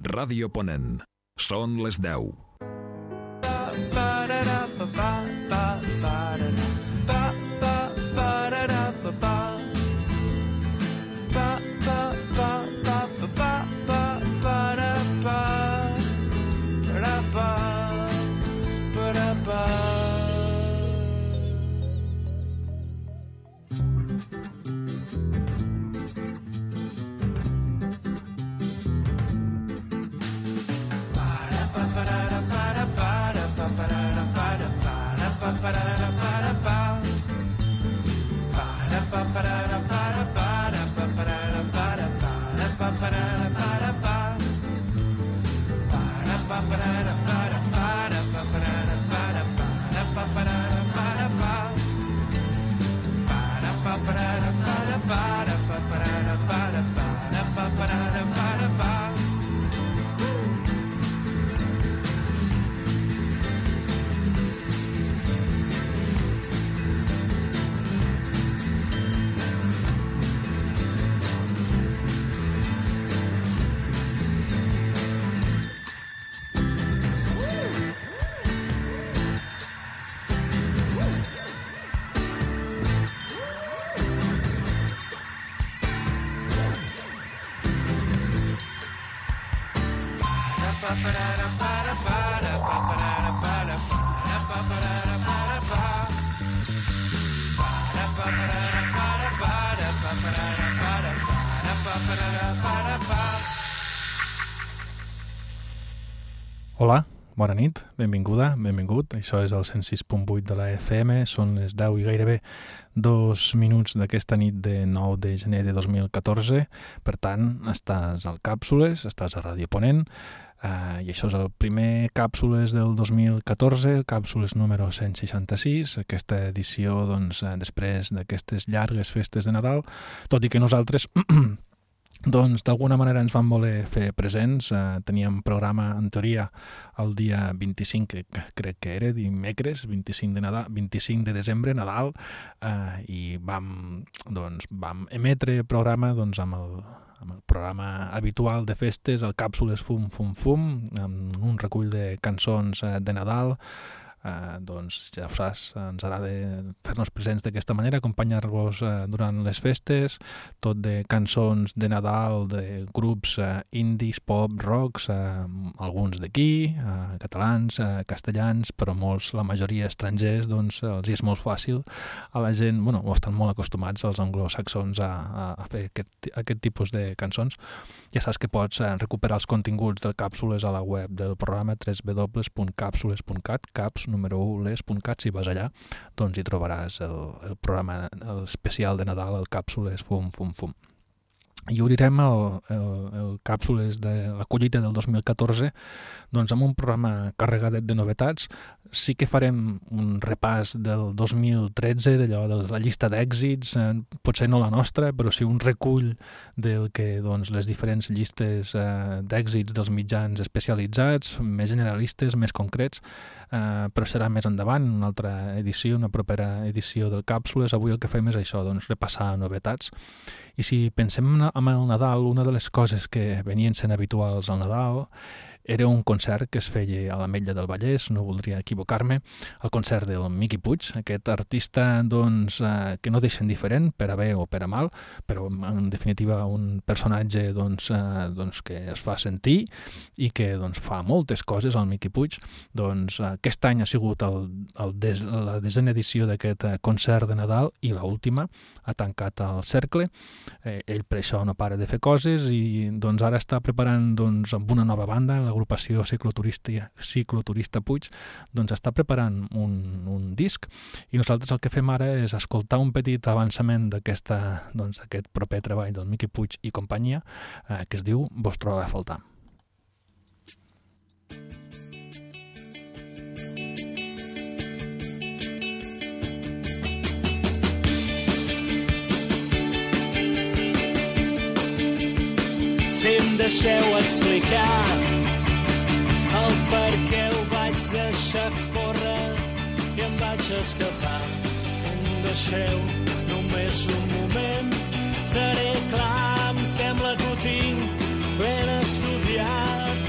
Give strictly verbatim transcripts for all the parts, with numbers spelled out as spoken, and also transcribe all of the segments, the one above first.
Ràdio Ponent. Són les deu. Hola, bona nit, benvinguda, benvingut. Això és el cent sis punt vuit de la F M, són les deu i gairebé dos minuts d'aquesta nit de nou de gener de dos mil catorze. Per tant, estàs al Càpsules, estàs a Ràdio Ponent, eh, i això és el primer Càpsules del dos mil catorze, el Càpsules número cent seixanta-sis, aquesta edició, doncs, després d'aquestes llargues festes de Nadal, tot i que nosaltres... Doncs d'alguna manera ens van voler fer presents. Eh, teníem programa en teoria el dia vint-i-cinc, que crec que era dimecres, vint-i-cinc de Nadal, vint-i-cinc de desembre, Nadal, eh, i vam, doncs, vam emetre programa doncs, amb, el, amb el programa habitual de festes, el Càpsules Fum Fum Fum, amb un recull de cançons eh, de Nadal. Uh, doncs ja ho saps, ens agrada fer-nos presents d'aquesta manera, acompanyar-vos uh, durant les festes, tot de cançons de Nadal, de grups uh, indis, pop, rocks, uh, alguns d'aquí, uh, catalans, uh, castellans, però molts, la majoria estrangers, doncs els hi és molt fàcil a la gent, bueno, o estan molt acostumats els anglosaxons a, a, a fer aquest, aquest tipus de cançons. Ja saps que pots uh, recuperar els continguts del Càpsules a la web del programa w w w punt capsules punt cat, caps número u les punt cat. Si vas allà, doncs hi trobaràs el, el programa el especial de Nadal, el Càpsules Fum Fum Fum. I obrirem el, el, el Càpsules de la collita del dos mil catorze doncs amb un programa carregadet de novetats. Sí que farem un repàs del dos mil tretze, d'allò de la llista d'èxits, eh, potser no la nostra, però sí un recull del que doncs, les diferents llistes eh, d'èxits dels mitjans especialitzats, més generalistes, més concrets, eh, però serà més endavant, una altra edició, una propera edició del Càpsules. Avui el que fem és això, doncs, repassar novetats. I si pensem en el Nadal, una de les coses que venien sent habituals al Nadal era un concert que es feia a l'Ametlla del Vallès, no voldria equivocar-me, el concert del Miqui Puig, aquest artista doncs, eh, que no deixa indiferent, per a bé o per a mal, però en definitiva un personatge doncs, eh, doncs, que es fa sentir i que doncs, fa moltes coses, el Miqui Puig. Doncs, aquest any ha sigut el, el des, la desena edició d'aquest concert de Nadal i l'última ha tancat el cercle. Eh, ell per això no para de fer coses i doncs, ara està preparant doncs, amb una nova banda, l'agrupació cicloturista, cicloturista Puig, doncs està preparant un, un disc i nosaltres el que fem ara és escoltar un petit avançament d'aquesta, doncs, d'aquest proper treball del Miqui Puig i companyia, eh, que es diu Vos troba a faltar. Si em deixeu explicar el per què ho vaig deixar córrer i em vaig escapar. Si em deixeu només un moment, seré clar, em sembla que ho tinc ben estudiat.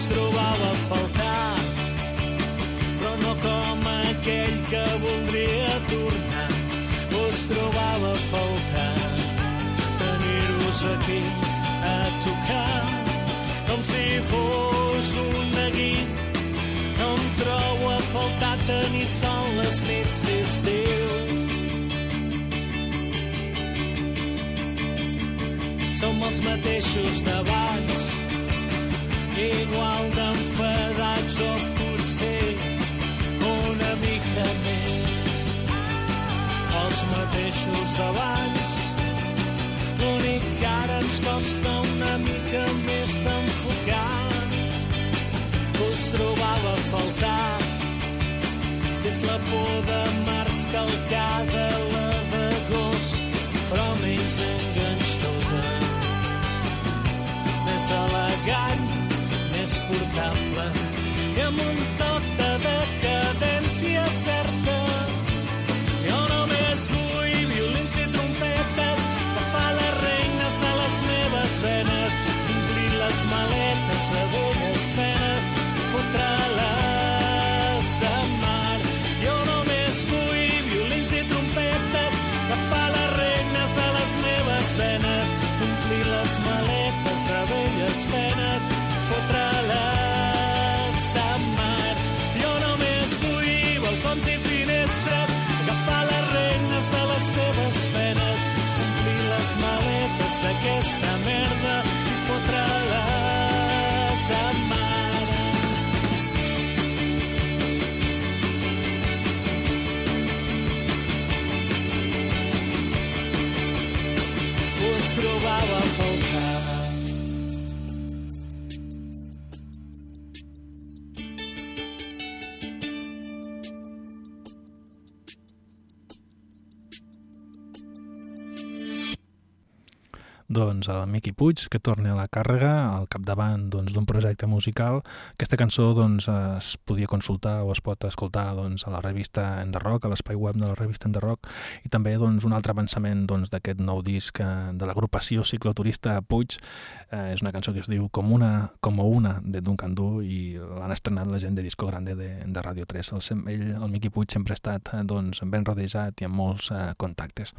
trobava a faltar, però no com aquell que voldria tornar. Us trobava a faltar tenir-vos aquí a tocar, com si fos un neguit. No em trobo a faltar tenir sol les nits d'estiu. Som els mateixos d'abans, igual d'enfadats o potser una mica més. Els mateixos d'abans, l'únic que ara ens costa una mica més d'enfocar. Us trobava a faltar, és la por de març calcada, la d'agost, però menys enganxosa, més elegant, més portable i amb un toc de decadència certa. Jo només vull violins i trompetes, agafar les regnes de les meves venes, omplir les maletes de velles penes, fotre-les a mar. Jo només vull violins i trompetes, agafar les regnes de les meves venes, omplir les maletes de velles penes, fotre-les a mar. Jo només vull balcons i finestres, agafar les regnes de les teves penes, omplir les maletes d'aquesta merda i fotre-les a mar. Us trobava a faltar. Doncs el Miqui Puig, que torna a la càrrega al capdavant doncs, d'un projecte musical. Aquesta cançó doncs, es podia consultar o es pot escoltar doncs, a la revista En The Rock, a l'espai web de la revista En The Rock, i també doncs, un altre avançament doncs, d'aquest nou disc de l'agrupació cicloturista Puig. Eh, és una cançó que es diu Com una, com una de Duncan Du, i l'han estrenat la gent de Disco Grande de, de Radio tres. El, ell, el Miqui Puig, sempre ha estat doncs, ben rodejat i amb molts eh, contactes.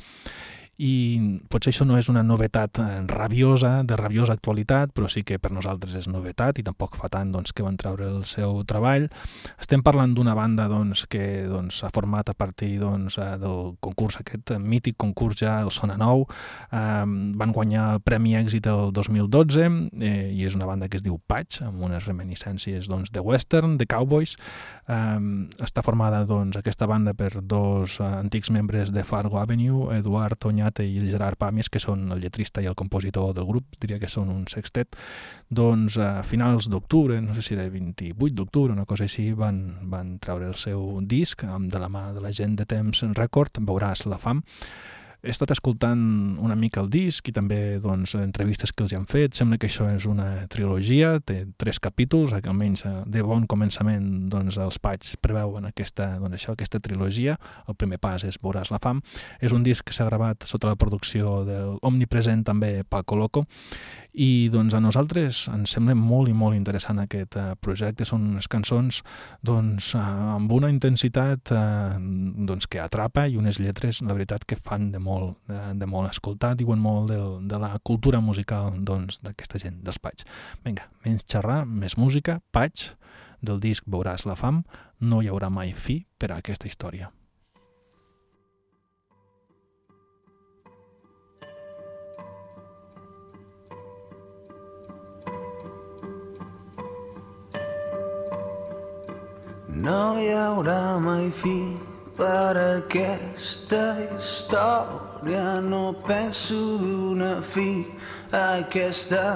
I potser això no és una novetat rabiosa, de rabiosa actualitat, però sí que per nosaltres és novetat i tampoc fa tant doncs, que van treure el seu treball. Estem parlant d'una banda doncs, que doncs, s'ha format a partir doncs, del concurs, aquest mític concurs ja, el Sona Nou. Eh, van guanyar el Premi Èxit el dos mil dotze eh, i és una banda que es diu Patch, amb unes reminiscències doncs, de western, de cowboys. Eh, està formada doncs, aquesta banda per dos uh, antics membres de Fargo Avenue, Eduard Oñate i el Gerard Pàmies, que són el lletrista i el compositor del grup, diria que són un sextet. Doncs a finals d'octubre, no sé si era vint-i-vuit d'octubre, una cosa així, van, van treure el seu disc de la mà de la gent de Temps Record, Veuràs la fam. He estat escoltant una mica el disc i també doncs, entrevistes que els han fet. Sembla que això és una trilogia, té tres capítols, almenys de bon començament doncs, els Patch preveuen aquesta, doncs, això, aquesta trilogia. El primer pas és Veuràs la fam. És un disc que s'ha gravat sota la producció del omnipresent també Paco Loco, i doncs, a nosaltres ens sembla molt i molt interessant aquest uh, projecte. Són unes cançons doncs, uh, amb una intensitat uh, doncs, que atrapa, i unes lletres, la veritat, que fan de molt, de, de molt escoltar, diuen molt de, de la cultura musical doncs, d'aquesta gent, dels Patch. Vinga, menys xerrar, més música. Patch, del disc Veuràs la fam. No hi haurà mai fi per a aquesta història. No hi haurà mai fi per aquesta història, no penso donar fi a aquesta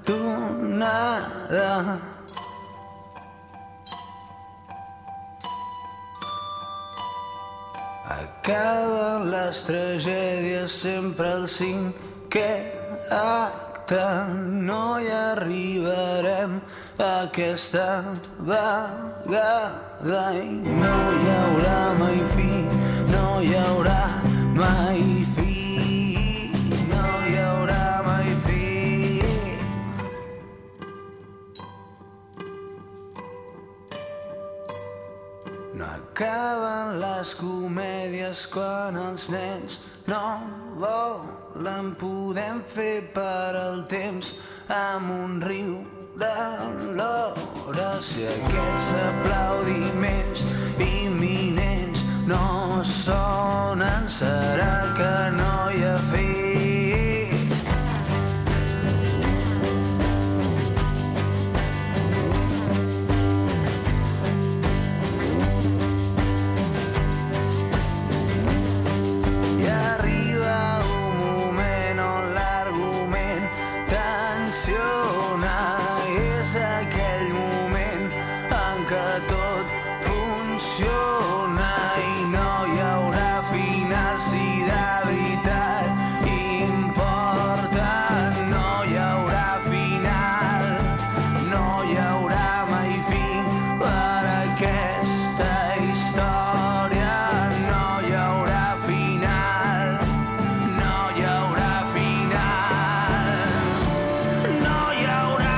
tonada. Acaben les tragèdies sempre al cinquè acte, no hi arribarem aquesta vegada i no hi haurà mai fi, no hi haurà mai fi, no hi haurà mai fi. quan els nens no volen, podem fer per al temps amb un riu de l'hora. Si aquests aplaudiments imminents no sonen, serà que no hi ha fet. És aquell moment en què tot funciona i no hi haurà final si de veritat importa. No hi haurà final, no hi haurà mai fi per aquesta història. No hi haurà final, no hi haurà final, no hi haurà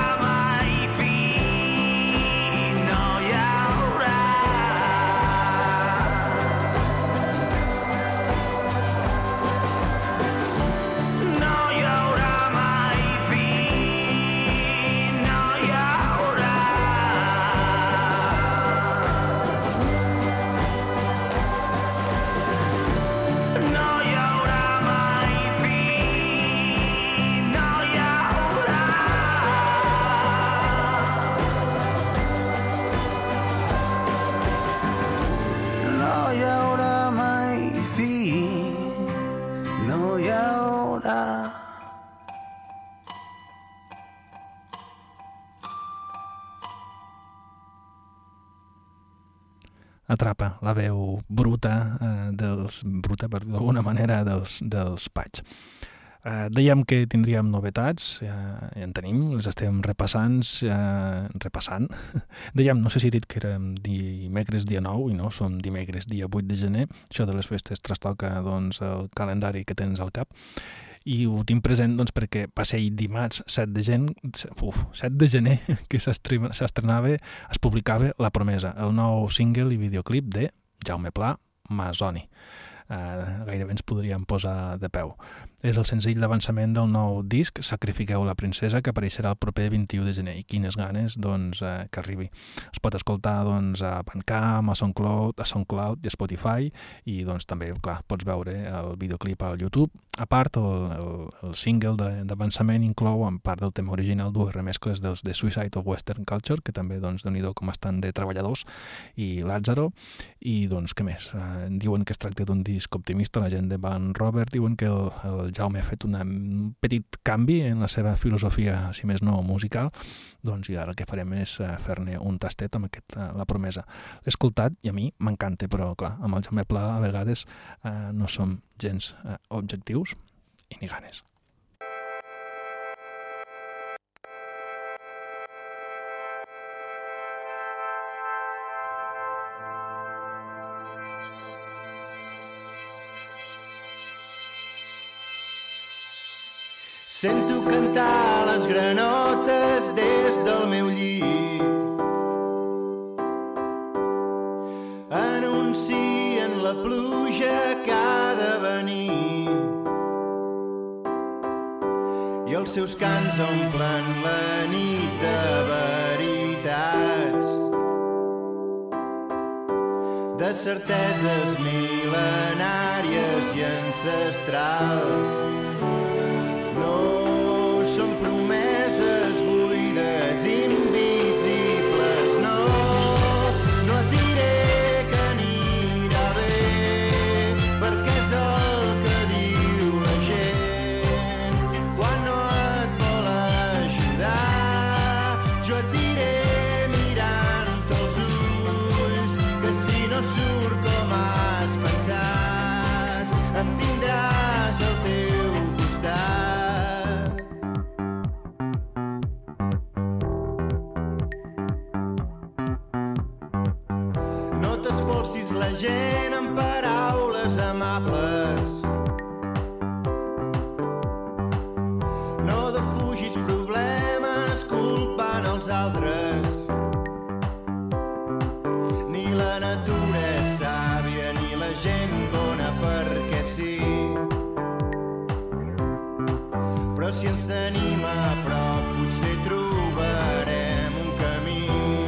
Atrapa la veu bruta, eh, dels, bruta per dir d'alguna manera, dels, dels Patx. Eh, dèiem que tindríem novetats, ja, ja en tenim, les estem repassant, eh, repassant. Dèiem, no sé si he dit que érem dimecres dia nou, i no, som dimecres dia vuit de gener. Això de les festes trastoca doncs, el calendari que tens al cap. I ho tinc present doncs, perquè va ser dimarts set de gener, uf, set de gener que s'estrenava, es publicava La Promesa, el nou single i videoclip de Jaume Pla, Masoni. Uh, gairebé ens podríem posar de peu. És el senzill d'avançament del nou disc Sacrifiqueu la princesa, que apareixerà el proper vint-i-u de gener, i quines ganes doncs, uh, que arribi. Es pot escoltar doncs, a Bandcamp, a SoundCloud, a SoundCloud i a Spotify, i doncs, també clar, pots veure el videoclip al YouTube. A part, el, el, el single d'avançament inclou, en part del tema original, dues remescles dels The Suicide of Western Culture, que també, doncs, déu-n'hi-do com estan de treballadors, i Lázaro, i doncs, què més? Uh, diuen que es tracta d'un disc optimista. La gent de Van Robert diuen que el, el Jaume ha fet una, un petit canvi en la seva filosofia, si més no musical, doncs i ara el que farem és uh, fer-ne un tastet amb aquest, uh, La Promesa. L'he escoltat i a mi m'encanta, però clar, amb el Jaume Pla a vegades uh, no som gens uh, objectius i ni ganes. Sento cantar les granotes des del meu llit. Anuncien la pluja que ha de venir i els seus cants omplen la nit de veritats, de certeses mil·lenàries i ancestrals. No són promeses buides, invisibles, no, no et diré que anirà bé, perquè és el que diu la gent quan no et vol ajudar. Jo et diré mirant-te els ulls que si no surt com has pensat, em tindràs al teu costat. La gent amb paraules amables, no defugis problemes culpant els altres. Ni la natura és sàvia, ni la gent bona per però si ens tenim a prop potser trobarem un camí.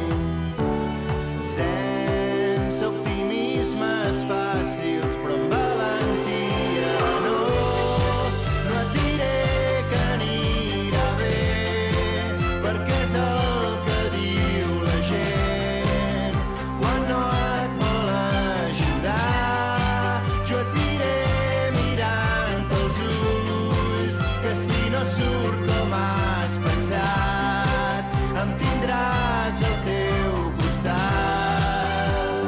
Sense optimismes fàcils però amb valentia, no, no et diré que anirà bé, perquè és el que diu la gent quan no et vol ajudar. Jo et diré mirant-te els ulls que si no surt com has pensat, em tindràs al teu costat.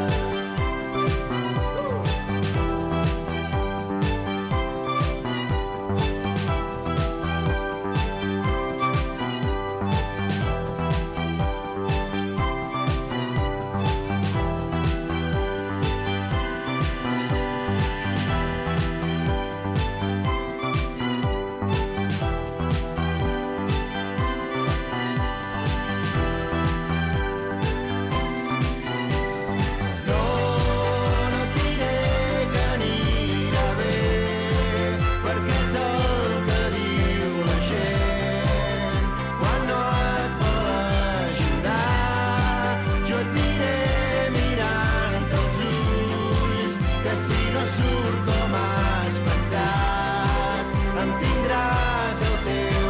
No, no et diré que anirà bé, perquè és el que diu la gent quan no et vol ajudar. Jo et diré mirant-te els ulls que si no surt com has pensat, em tindràs al teu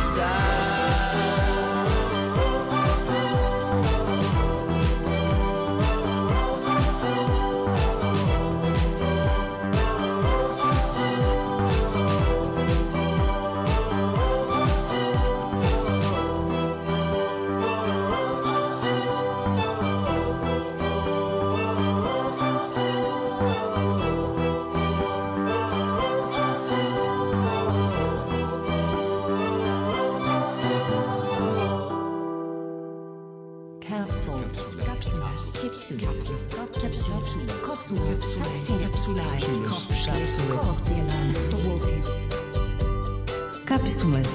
Capsules. Cápsulas. Capsulas. Capsulas. Capsulas. Capsulas. Cápsulas.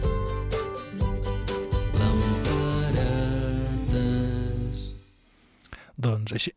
Doncs així...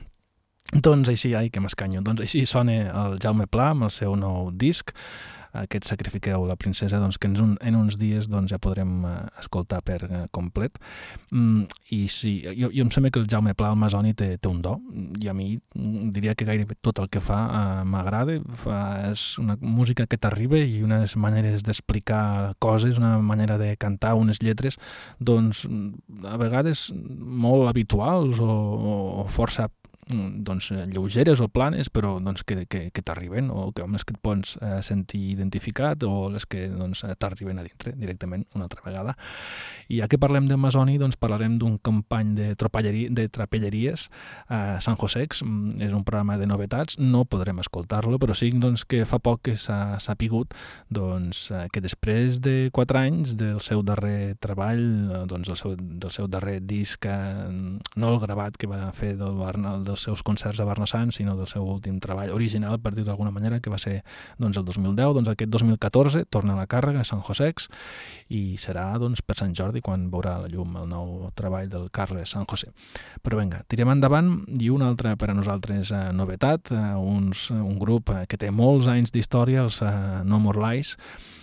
doncs així, ai, que m'escanyo. Doncs així sona el Jaume Pla amb el seu nou disc, aquest Sacrifiqueu la princesa, doncs, que en, un, en uns dies doncs, ja podrem uh, escoltar per uh, complet. Mm, I sí, jo, jo em sembla que el Jaume Pla al Masoni té, té un do, i a mi diria que gairebé tot el que fa uh, m'agrada. Fa, és una música que t'arriba i unes maneres d'explicar coses, una manera de cantar, unes lletres, doncs, a vegades molt habituals o, o força doncs, lleugeres o planes, però doncs, que, que, que t'arriben, o que les que et pots eh, sentir identificat, o les que doncs, t'arriben a dintre directament una altra vegada. I ja que parlem de Masoni, doncs parlarem d'un company de, de trapelleries, eh, San Josex. És un programa de novetats, no podrem escoltar-lo, però sí doncs, que fa poc que s'ha sapigut doncs, eh, que després de quatre anys del seu darrer treball, eh, doncs, el seu, del seu darrer disc, eh, no el gravat que va fer del Barna, del dels seus concerts a Barnassans, sinó del seu últim treball original, per dir d'alguna manera, que va ser doncs, el dos mil deu. Doncs aquest dos mil catorze torna a la càrrega a San Josex i serà doncs, per Sant Jordi quan veurà la llum el nou treball del Carles San José. Però vinga, tirem endavant, i una altra per a nosaltres eh, novetat, eh, uns, un grup eh, que té molts anys d'història, els eh, No More Lies,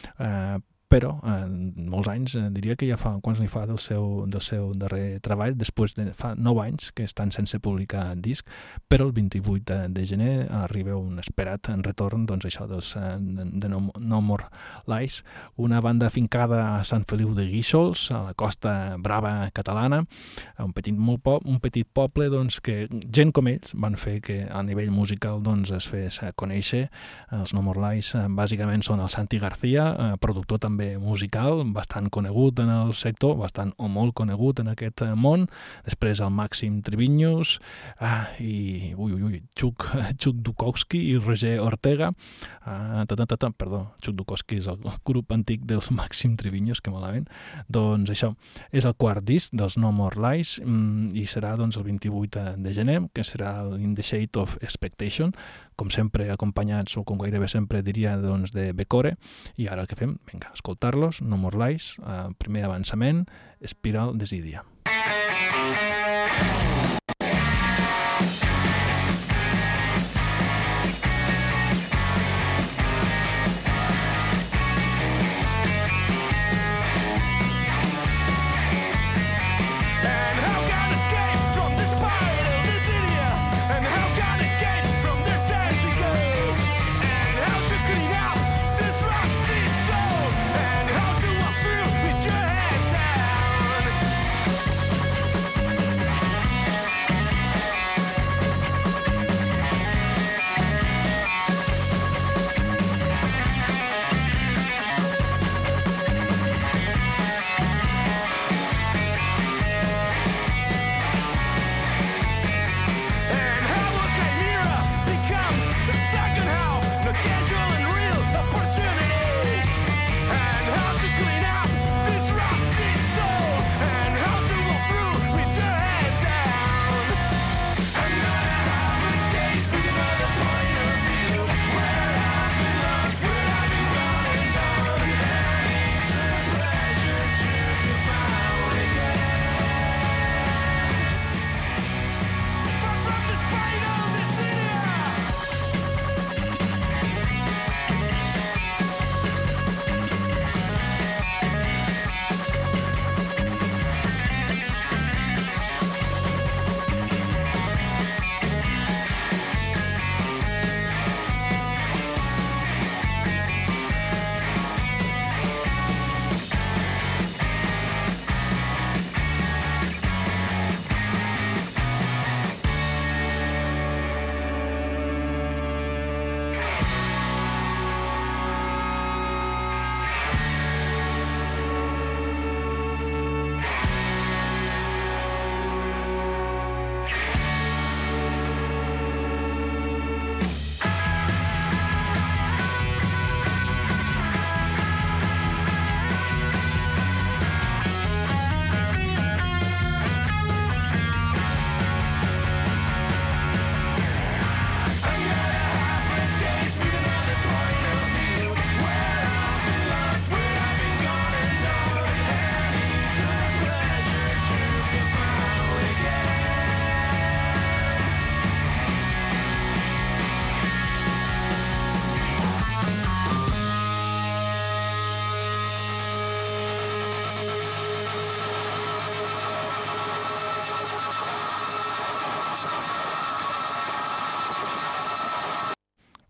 eh, però eh, molts anys, eh, diria que ja fa, quants n'hi fa del seu, del seu darrer treball, després de fa nou anys que estan sense publicar disc, però el vint-i-vuit de gener arriba un esperat en retorn, doncs això, dels, de, de no, no More Lies, una banda afincada a Sant Feliu de Guíxols, a la costa brava catalana, un petit, molt po un petit poble doncs, que gent com ells van fer que a nivell musical doncs, es fes conèixer. Els No More Lies eh, bàsicament són el Santi García, eh, productor també musical, bastant conegut en el sector, bastant o molt conegut en aquest món. Després el Màxim Triviños ah, i ui, ui, ui, Chuck, Chuck Dukowski i Roger Ortega. Ah, ta, ta, ta, ta, perdó, Chuck Dukowski és el grup antic dels Màxim Triviños, que malament. Doncs això, és el quart disc dels No More Lies i serà doncs, el vint-i-vuit de gener, que serà In the Shade of Expectation, com sempre acompanyats, o com gairebé sempre diria, doncs, de Becore. I ara el que fem? Vinga, escoltar-los, No More Lies, eh, primer avançament, Spiral Desidia.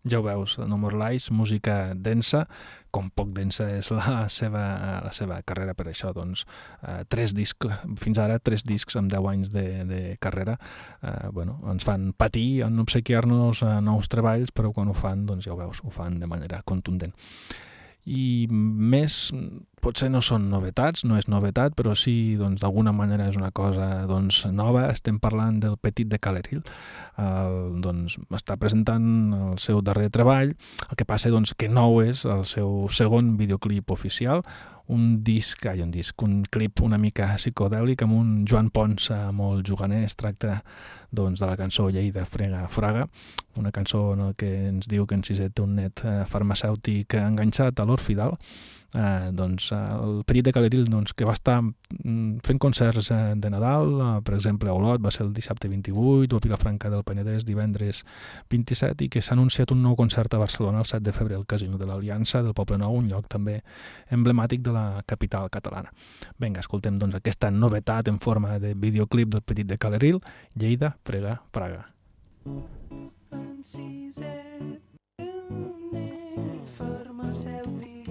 Ja ho veus, No More Lies, música densa, com poc densa és la seva, la seva carrera, per això, doncs, eh, tres discs, fins ara tres discs amb deu anys de, de carrera, eh, bueno, ens fan patir en obsequiar-nos a nous treballs, però quan ho fan, doncs ja ho veus, ho fan de manera contundent. I més, potser no són novetats, no és novetat, però sí, doncs, d'alguna manera és una cosa, doncs, nova. Estem parlant del Petit de Calerill. El, doncs, està presentant el seu darrer treball. El que passa, doncs, que nou és el seu segon videoclip oficial, un disc, ai, un disc, un clip una mica psicodèlic amb un Joan Pons molt juganer. Es tracta, doncs, de la cançó Lleida Frega Fraga, una cançó en què ens diu que en Sisè té un net farmacèutic enganxat a l'Orfidal. Eh, doncs, el Petit de Calerill, doncs, que va estar fent concerts de Nadal, eh, per exemple a Olot va ser el dissabte vint-i-vuit, o a Vilafranca del Penedès divendres vint-i-set, i que s'ha anunciat un nou concert a Barcelona el set de febrer al Casino de l'Aliança del Poble Nou, un lloc també emblemàtic de la capital catalana. Vinga, escoltem, doncs, aquesta novetat en forma de videoclip del Petit de Calerill, Lleida Frega Fraga. En Sisè té un net farmacèutic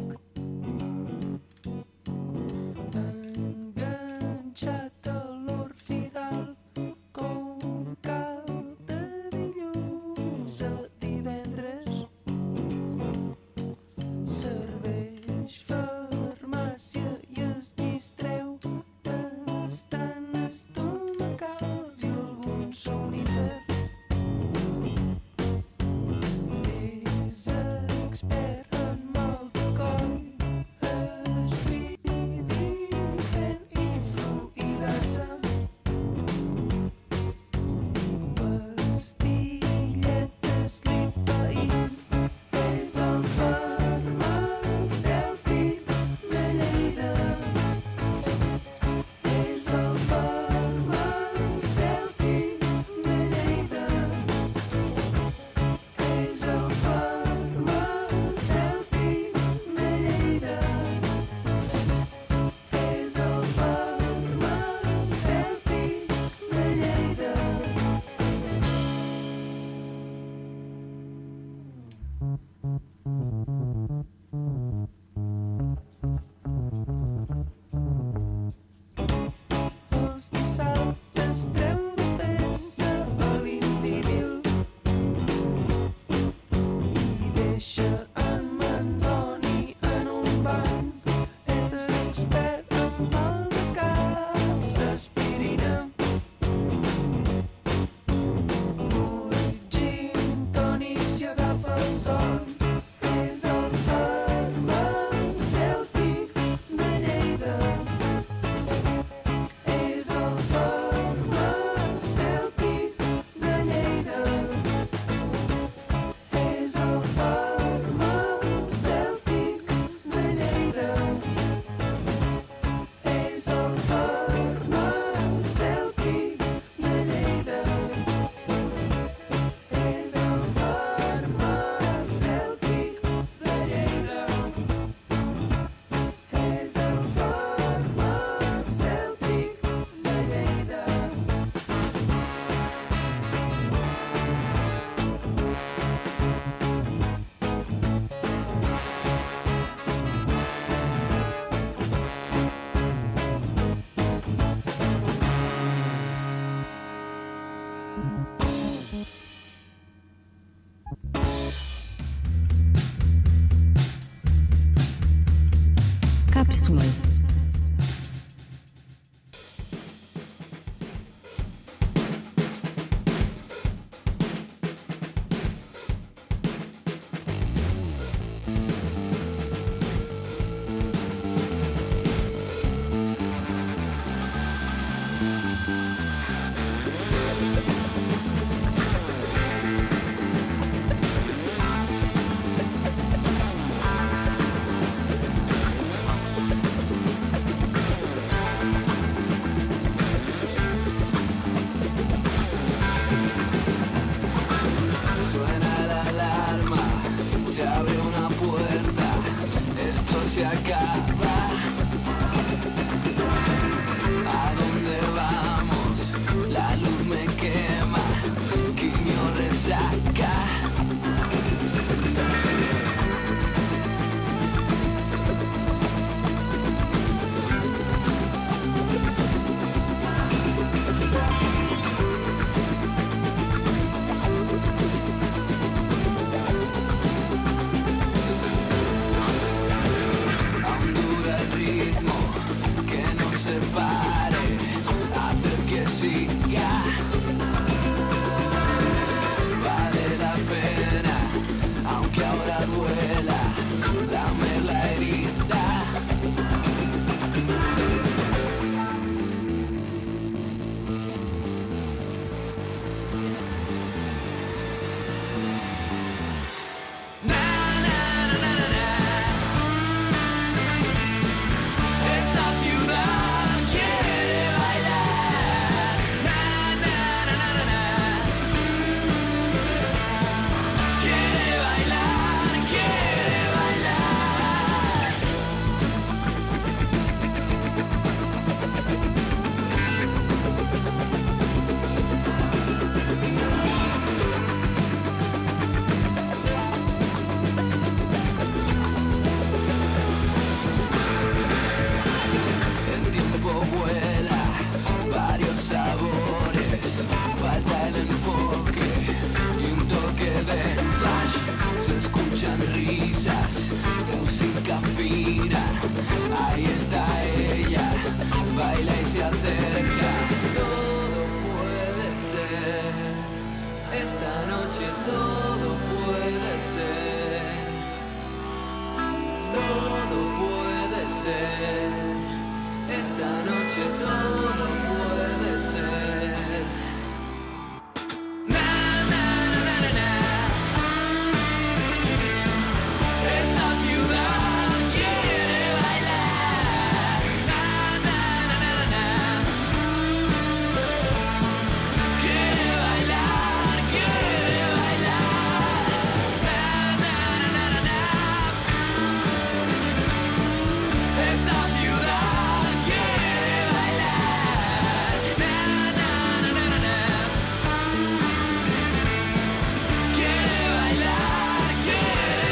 enganxat a l'Orfidal com cal de dilluns a divendres. Serveix farmàcia i es distreu tastant estomacals i alguns somnífers. És expert en mal de coll, esbridifent i fluïdasa, i pastilletes Lipain. És el farmacèutic de Lleida. És el farmacèutic de Lleida. És el farmacèutic de Lleida. És el farmacèutic de Lleida. Els dissabtes treu de festa a l'Indivil i deixa en Mandoni en un banc. És expert en mal de caps, aspirina, vuit gin tònics i agafa el son. És el farmacèutic de Lleida. És el farmacèutic de Lleida. És el farmacèutic de Lleida. És el farmacèutic de Lleida. És el farmacèutic de Lleida. És el farmacèutic de Lleida. Cápsulas. Suena la alarma, se abre una puerta, esto se acaba. ¿A dónde vamos? La luz me quema, quimio resaca. que todo puede ser. Na, na, na, na, na, na. Esta ciudad quiere bailar. Na, na, na, na, na, na. Quiere bailar, quiere bailar. Na, na, na, na, na, na. Esta ciudad quiere bailar. Na, na, na, na, na, na. Quiere bailar, quiere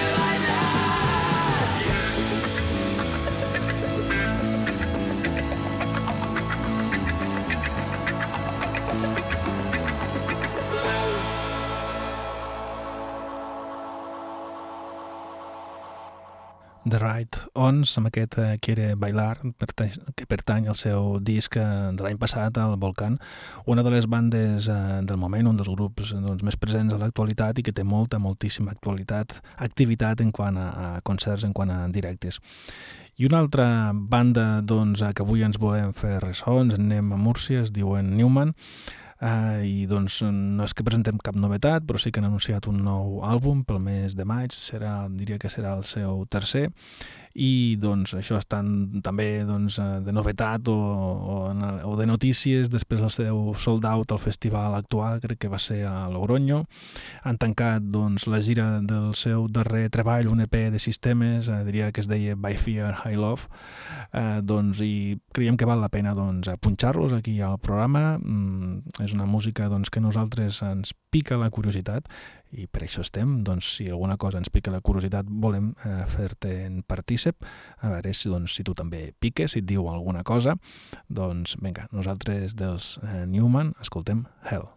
The Right Ons, amb aquest eh, Quiere Bailar, pertany, que pertany al seu disc eh, de l'any passat, el Volcán, una de les bandes eh, del moment, un dels grups doncs, més presents a l'actualitat i que té molta, moltíssima actualitat, activitat en quant a, a concerts, en quant a directes. I una altra banda doncs, que avui ens volem fer ressò, ens en anem a Múrcia, es diuen Newman, Uh, i doncs no és que presentem cap novetat, però sí que han anunciat un nou àlbum pel mes de maig, serà, diria que serà el seu tercer, i doncs això estan també doncs, de novetat o, o, o de notícies després del seu sold out al festival actual, crec que va ser a Logroño. Han tancat doncs, la gira del seu darrer treball, un E P de sis temes, eh, diria que es deia By Fear, High Love, eh, doncs, i creiem que val la pena doncs, punxar-los aquí al programa. Mm, és una música doncs, que a nosaltres ens pica la curiositat i per això estem, doncs, si alguna cosa ens pica la curiositat volem eh, fer-te en partícip, a veure si, doncs, si tu també piques, si et diu alguna cosa, doncs vinga, nosaltres dels eh, Newman escoltem Hell.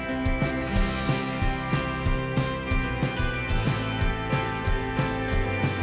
bailar.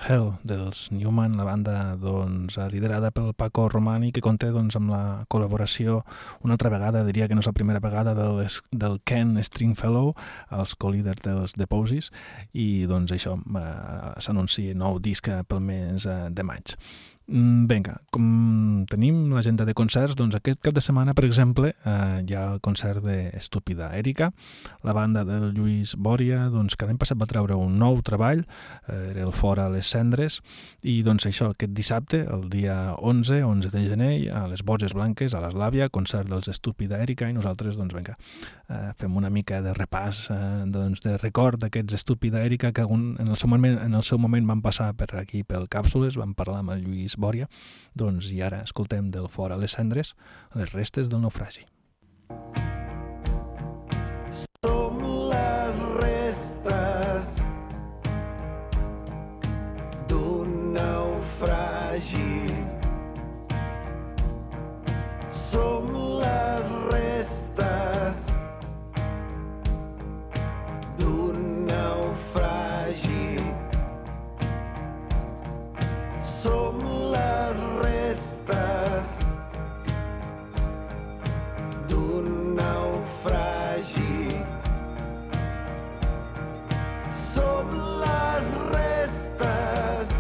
Hell dels Newman, la banda doncs, liderada pel Paco Romani, que conté doncs, amb la col·laboració una altra vegada, diria que no és la primera vegada, del, del Ken Stringfellow, els co-líders dels The Posies, i doncs això eh, s'anuncia nou disc pel mes eh, de maig. Vinga, com tenim l'agenda de concerts, doncs aquest cap de setmana, per exemple, eh, hi ha el concert d'Estúpida Erika, la banda del Lluís Bòria, doncs, que l'any passat va treure un nou treball, eh, era el Fora a les Cendres, i doncs això, aquest dissabte, el dia onze, onze de gener, a les Borges Blanques, a l'Eslàvia, concert dels Estúpida Erika, i nosaltres, doncs, vinga, eh, fem una mica de repàs, eh, doncs, de record d'aquests Estúpida Erika, que un, en, el seu moment, en el seu moment van passar per aquí, pel Càpsules, van parlar amb el Lluís Bòria, doncs, i ara escoltem del Fora a les Cendres les restes del naufragi. Som les restes d'un naufragi. Som les restes d'un naufragi. Som les restes d'un naufragi. Som les restes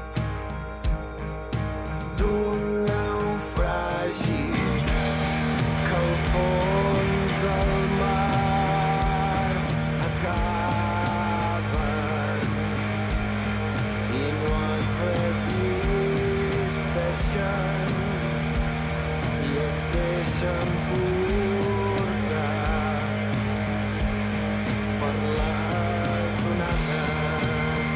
d'un naufragi que al fons del mar acaben i no es resisteixen i es deixen portar per les onades.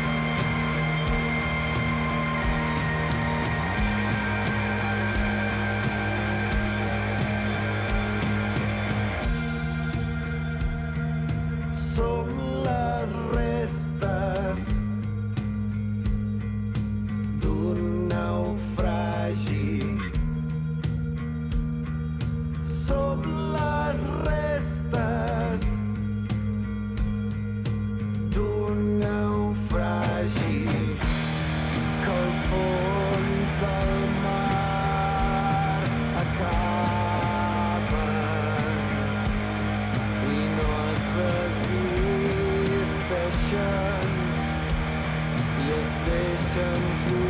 Som les restes d'un naufragi. Som les restes d'un naufragi que al fons del mar acaben i no es resisteixen i es deixen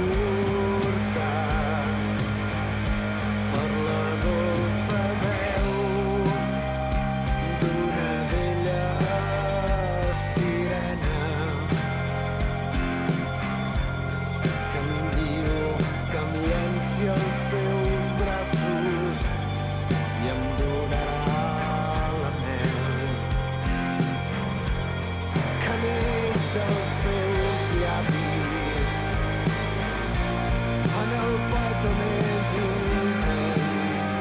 portar per la dolça veu d'una vella sirena que em diu que em llenci els seus braços i em donarà la mel que neix dels seus llavis en el petó més intens.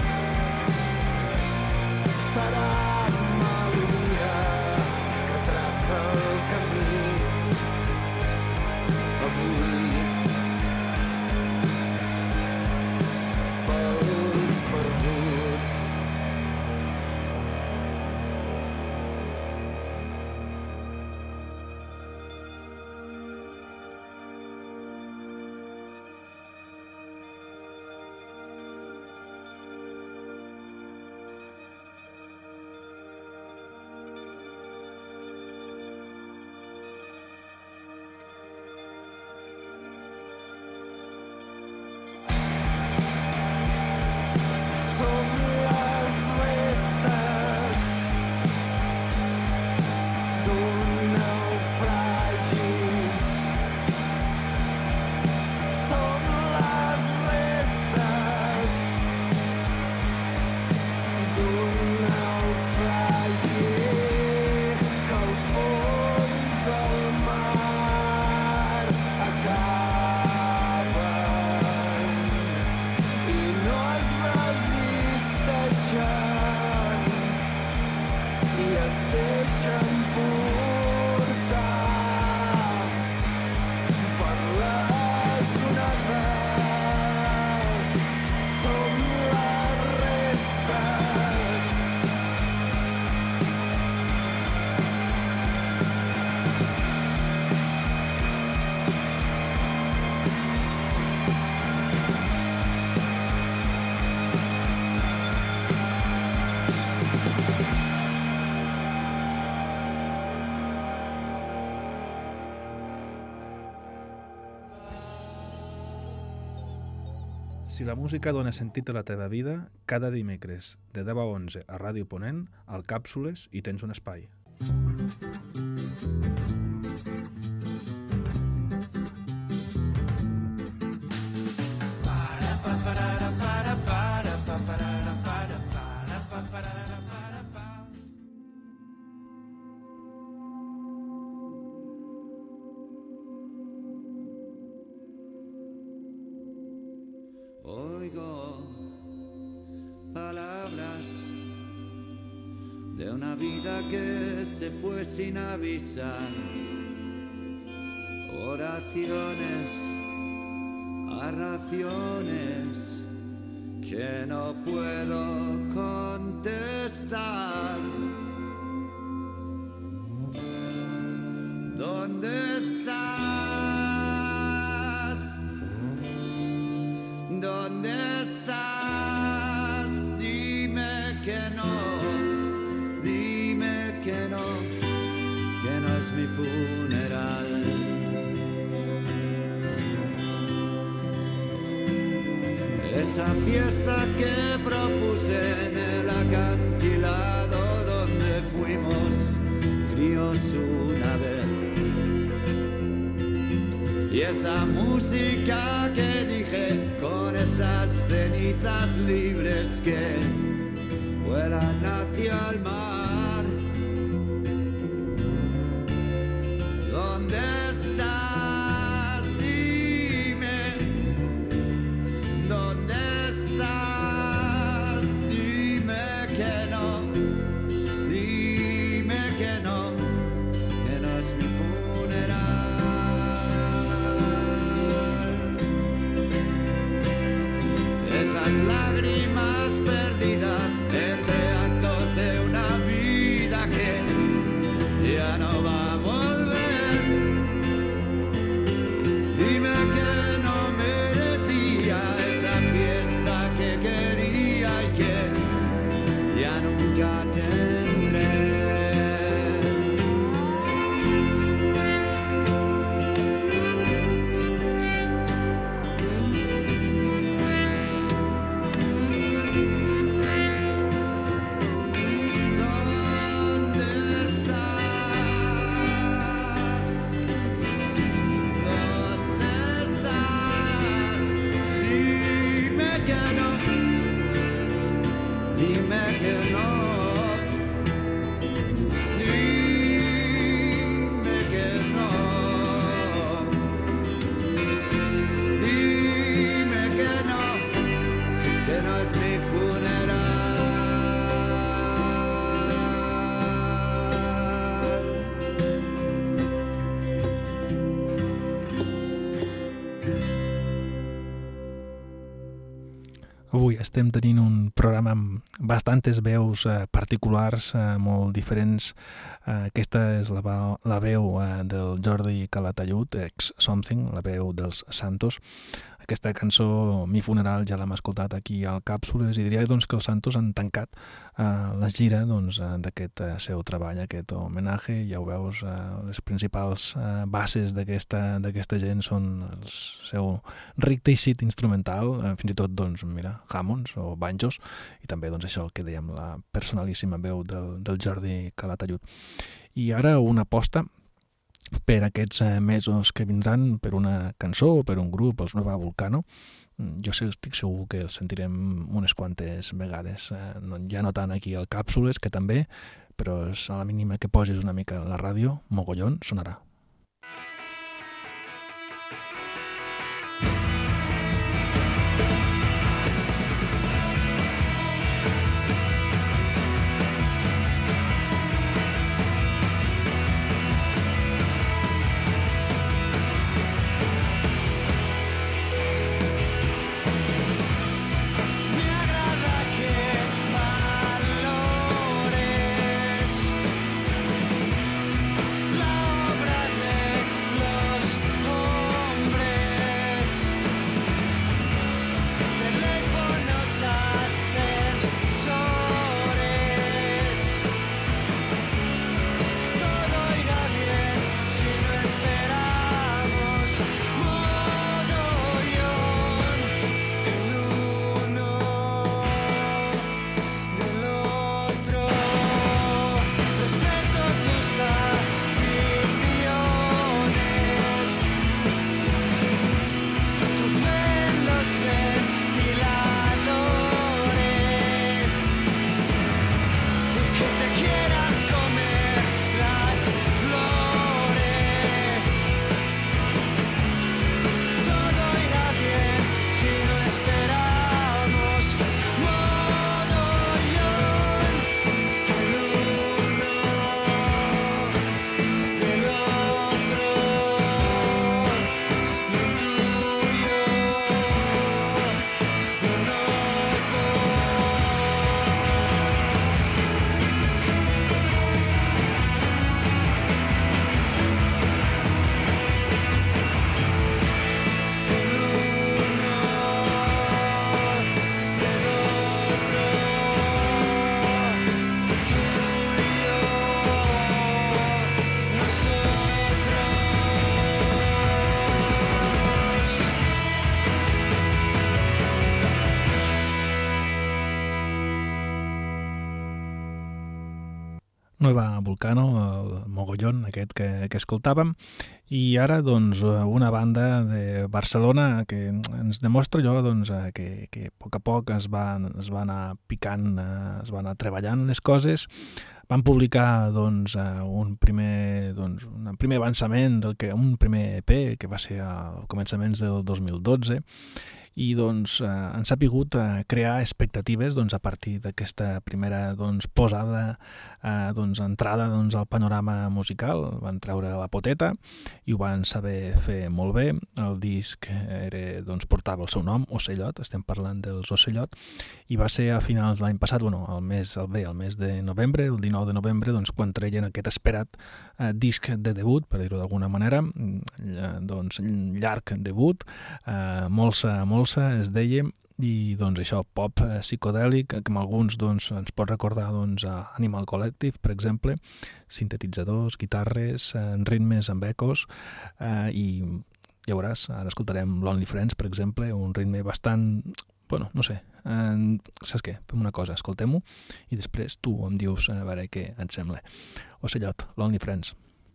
Serà melodia que traça el camí avui pels perduts. Som les restes d'un naufragi. Som les restes d'un naufragi que al fons del mar acaben i no es resisteixen i es deixen portar per les onades. Som les restes Si la música dona sentit a la teva vida, cada dimecres de deu a onze a Ràdio Ponent, al Càpsules, hi tens un espai. Oigo palabras de una vida que se fue sin avisar, oraciones a raciones que no puedo contestar. ¿Dónde estás? ¿Dónde estás? Dime que no, dime que no, que no es mi funeral. Esa fiesta que propuse en el acantilado donde fuimos críos una vez. Y esa música que dije con esas cenizas libres que vuelan hacia el mar. ¿Dónde estás? Dime. ¿Dónde estás? Dime que no. Dime que no. Que no es mi funeral. Esas lágrimas perdidas entre actos de una vida que ya no va a volver. Dime que no merecía esa fiesta que quería y que ya nunca tendré. Avui estem tenint un programa amb bastantes veus eh, particulars, eh, molt diferents. Eh, aquesta és la, la veu eh, del Jordi Calatayud, ex-Something, la veu dels Santos. Aquesta cançó, Mi Funeral, ja l'hem escoltat aquí al Càpsules i diria doncs, que els Santos han tancat eh, la gira doncs, d'aquest eh, seu treball, aquest homenatge. Ja ho veus, eh, les principals eh, bases d'aquesta d'aquesta gent són el seu ric teixit instrumental, eh, fins i tot, doncs, mira, Hammonds o banjos, i també doncs, això que dèiem, la personalíssima veu del, del Jordi Calatayud. I ara una aposta per aquests mesos que vindran, per una cançó o per un grup, els Nueva Vulcano. Jo sé, estic segur que els sentirem unes quantes vegades, ja no tant aquí al Càpsules, que també, però a la mínima que posis una mica a la ràdio, mogollon, sonarà. La obra Nueva Volcano, el mogollón aquest que, que escoltàvem, i ara doncs una banda de Barcelona que ens demostra allò doncs, que, que a poc a poc es va, es va anar picant, es va anar treballant les coses. Van publicar doncs, un, primer, doncs, un primer avançament, del que, un primer E P que va ser a començaments del dos mil dotze, i doncs, eh, han sapigut eh, crear expectatives doncs, a partir d'aquesta primera doncs, posada, eh, doncs, entrada doncs, al panorama musical. Van treure la poteta i ho van saber fer molt bé. El disc era, doncs, portava el seu nom, Ocellot, estem parlant dels Ocellot, i va ser a finals de l'any passat, bueno, el mes, el, bé, el mes de novembre, el dinou de novembre, doncs, quan treien aquest esperat eh, disc de debut, per dir-ho d'alguna manera, eh, doncs, llarg debut, eh, molsa, molsa, es deia, i doncs això, pop eh, psicodèlic, que amb alguns doncs, ens pot recordar doncs, a Animal Collective, per exemple, sintetitzadors, guitarres, eh, ritmes amb ecos, eh, i ja veuràs, ara escoltarem Lonely Friends, per exemple, un ritme bastant, bueno, no sé, eh, saps què? Fem una cosa, escoltem-ho, i després tu em dius a veure què et sembla. Ocellot, Lonely Friends.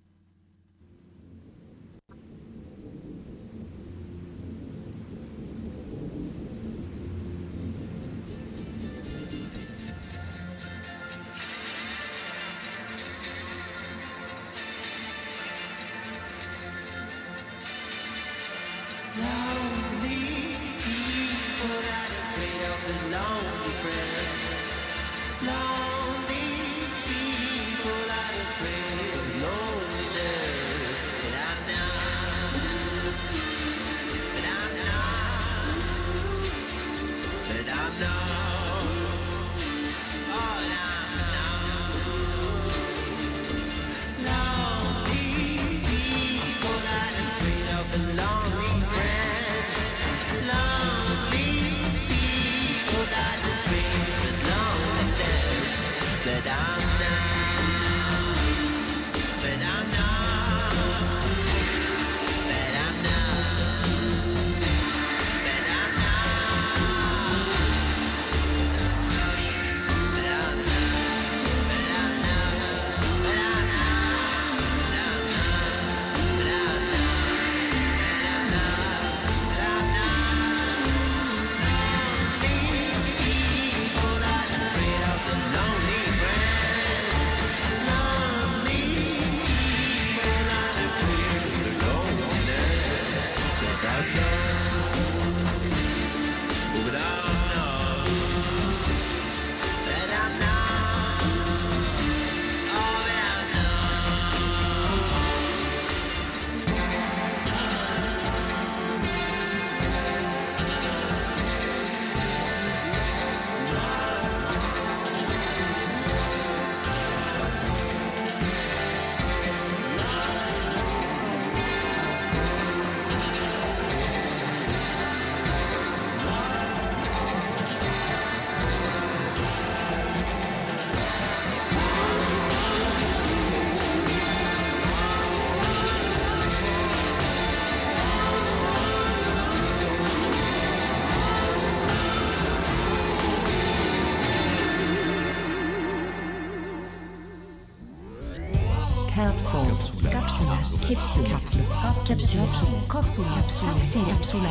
Capsules, cápsulas, capsule, capsule, capsule, capsule, capsule,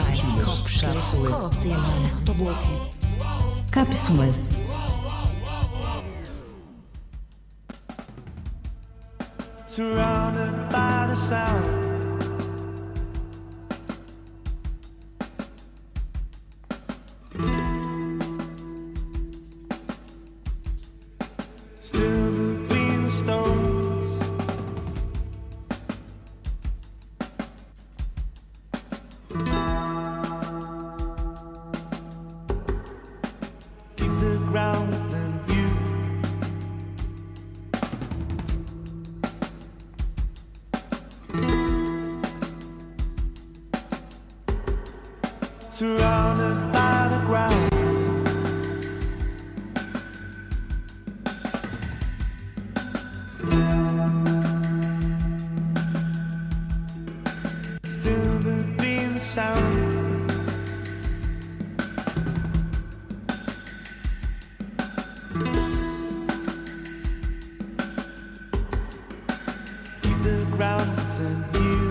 capsule, capsule, cápsulas. Surrounded by the sound, still between the stones. Keep the ground within you. Surrounded by the ground, still between the sound. ground within you.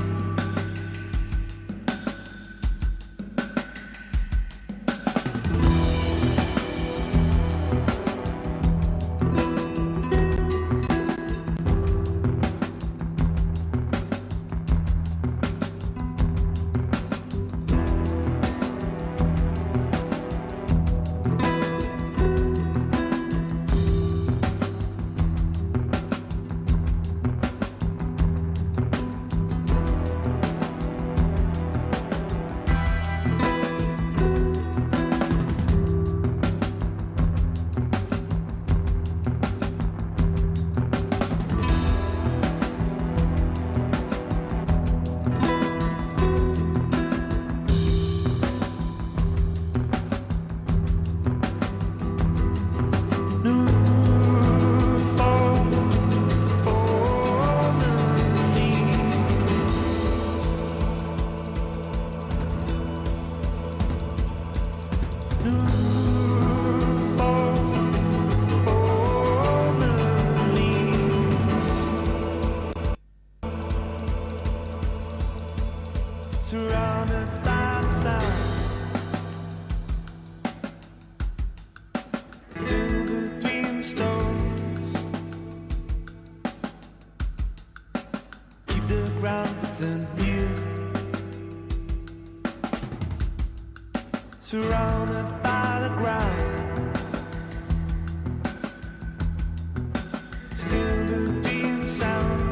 Surrounded by the sound, still between the stones. Keep the ground within you. Surrounded by the ground, still between the sound.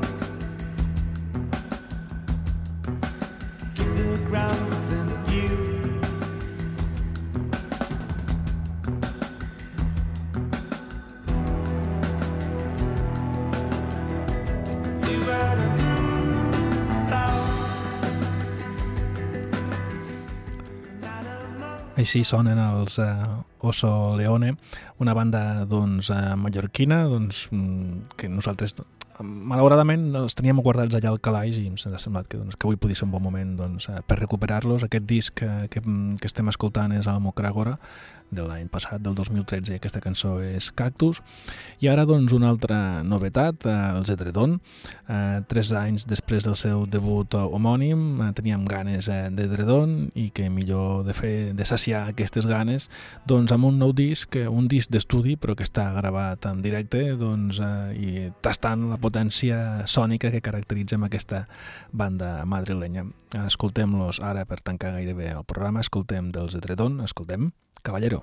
Ground within you. You better move out. Així sonen els uh, Oso Leone, una banda doncs, uh, mallorquina doncs, que nosaltres malauradament els teníem guardats allà al calaix i ens ha semblat que, doncs, que avui podia ser un bon moment doncs, per recuperar-los. Aquest disc que, que, que estem escoltant és Almo Cràgora, de l'any passat, del dos mil tretze, i aquesta cançó és Cactus. I ara doncs, una altra novetat, eh, els Edredon. Eh, tres anys després del seu debut homònim, eh, teníem ganes eh, d'Edredon i que millor de fer de saciar aquestes ganes doncs, amb un nou disc, un disc d'estudi però que està gravat en directe doncs, eh, i tastant la potència sònica que caracteritza amb aquesta banda madrilenya. Escoltem-los ara per tancar gairebé el programa, escoltem dels Edredon, escoltem Caballero.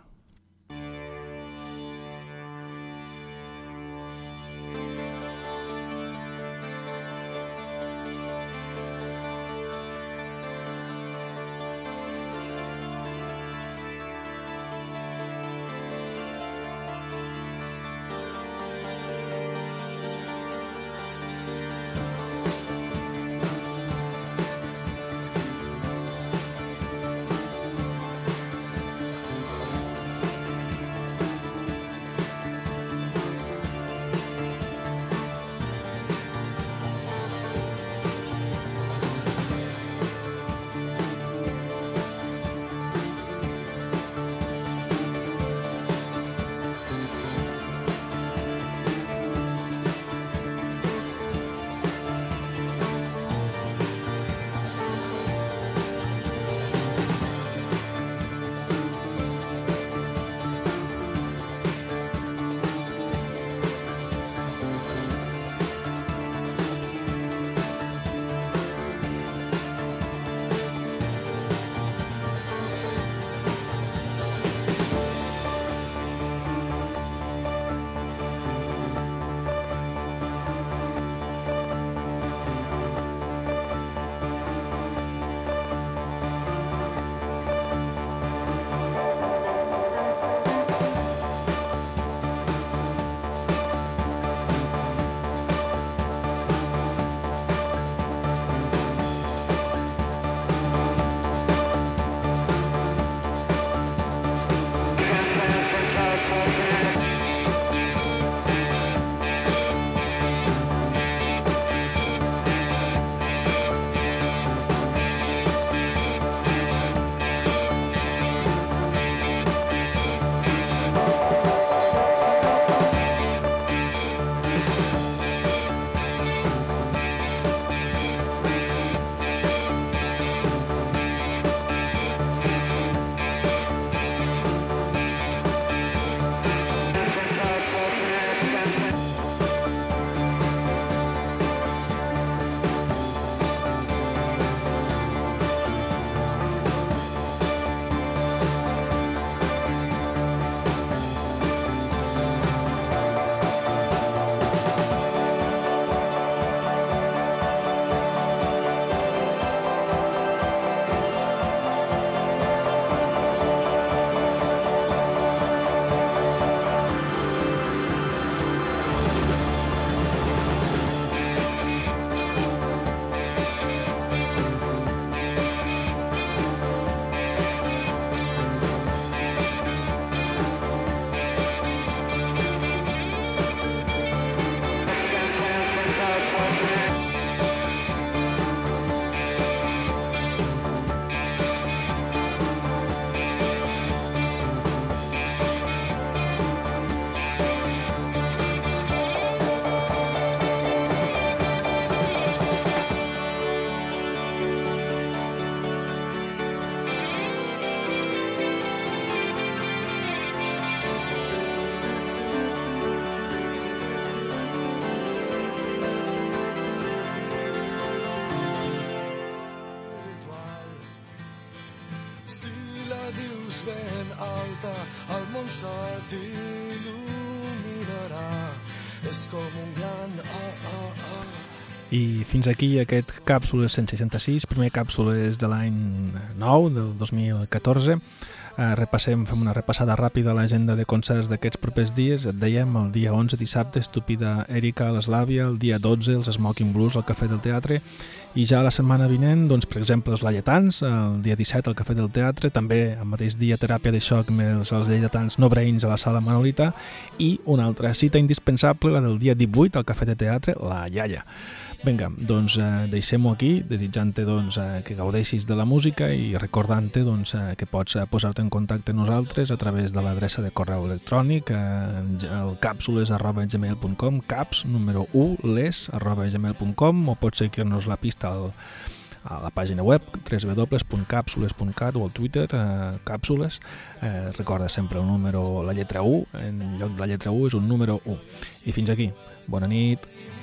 ben alta, el món se t'il·luminarà. És com un gran ah, ah, ah. I fins aquí aquest Càpsules cent seixanta-sis, primer Càpsules de l'any nou, del dos mil catorze. Eh, repassem, fem una repassada ràpida a l'agenda de concerts d'aquests propers dies. Et dèiem, el dia onze, dissabte, Estúpida Erika a l'Eslàvia, el dia dotze, els Smoking Blues al Cafè del Teatre, i ja la setmana vinent, doncs, per exemple, els Laietans, el dia disset al Cafè del Teatre, també el mateix dia Teràpia de Xoc amb els, els Laietans No Brains a la Sala Manolita, i una altra cita indispensable, la del dia divuit al Cafè de Teatre, la Iaia. Vinga, doncs eh, deixem-ho aquí, desitjant-te doncs, eh, que gaudeixis de la música i recordant-te doncs, eh, que pots eh, posar-te en contacte amb nosaltres a través de l'adreça de correu electrònic eh, el càpsules arroba gmail punt com, caps, número u, les, arroba gmail punt com, o pots seguir-nos la pista al, a la pàgina web w w w punt capsules punt cat o al Twitter, eh, càpsules. Eh, recorda sempre el número, la lletra u, en lloc de la lletra u és un número u. I fins aquí. Bona nit.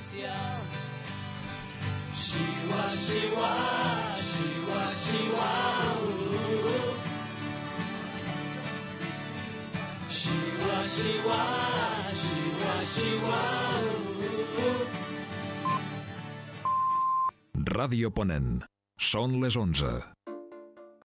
Shiwa, shiwa, shiwa, shiwa, ooh. Shiwa, shiwa, shiwa, shiwa, ooh. Ràdio Ponent. Són les onze.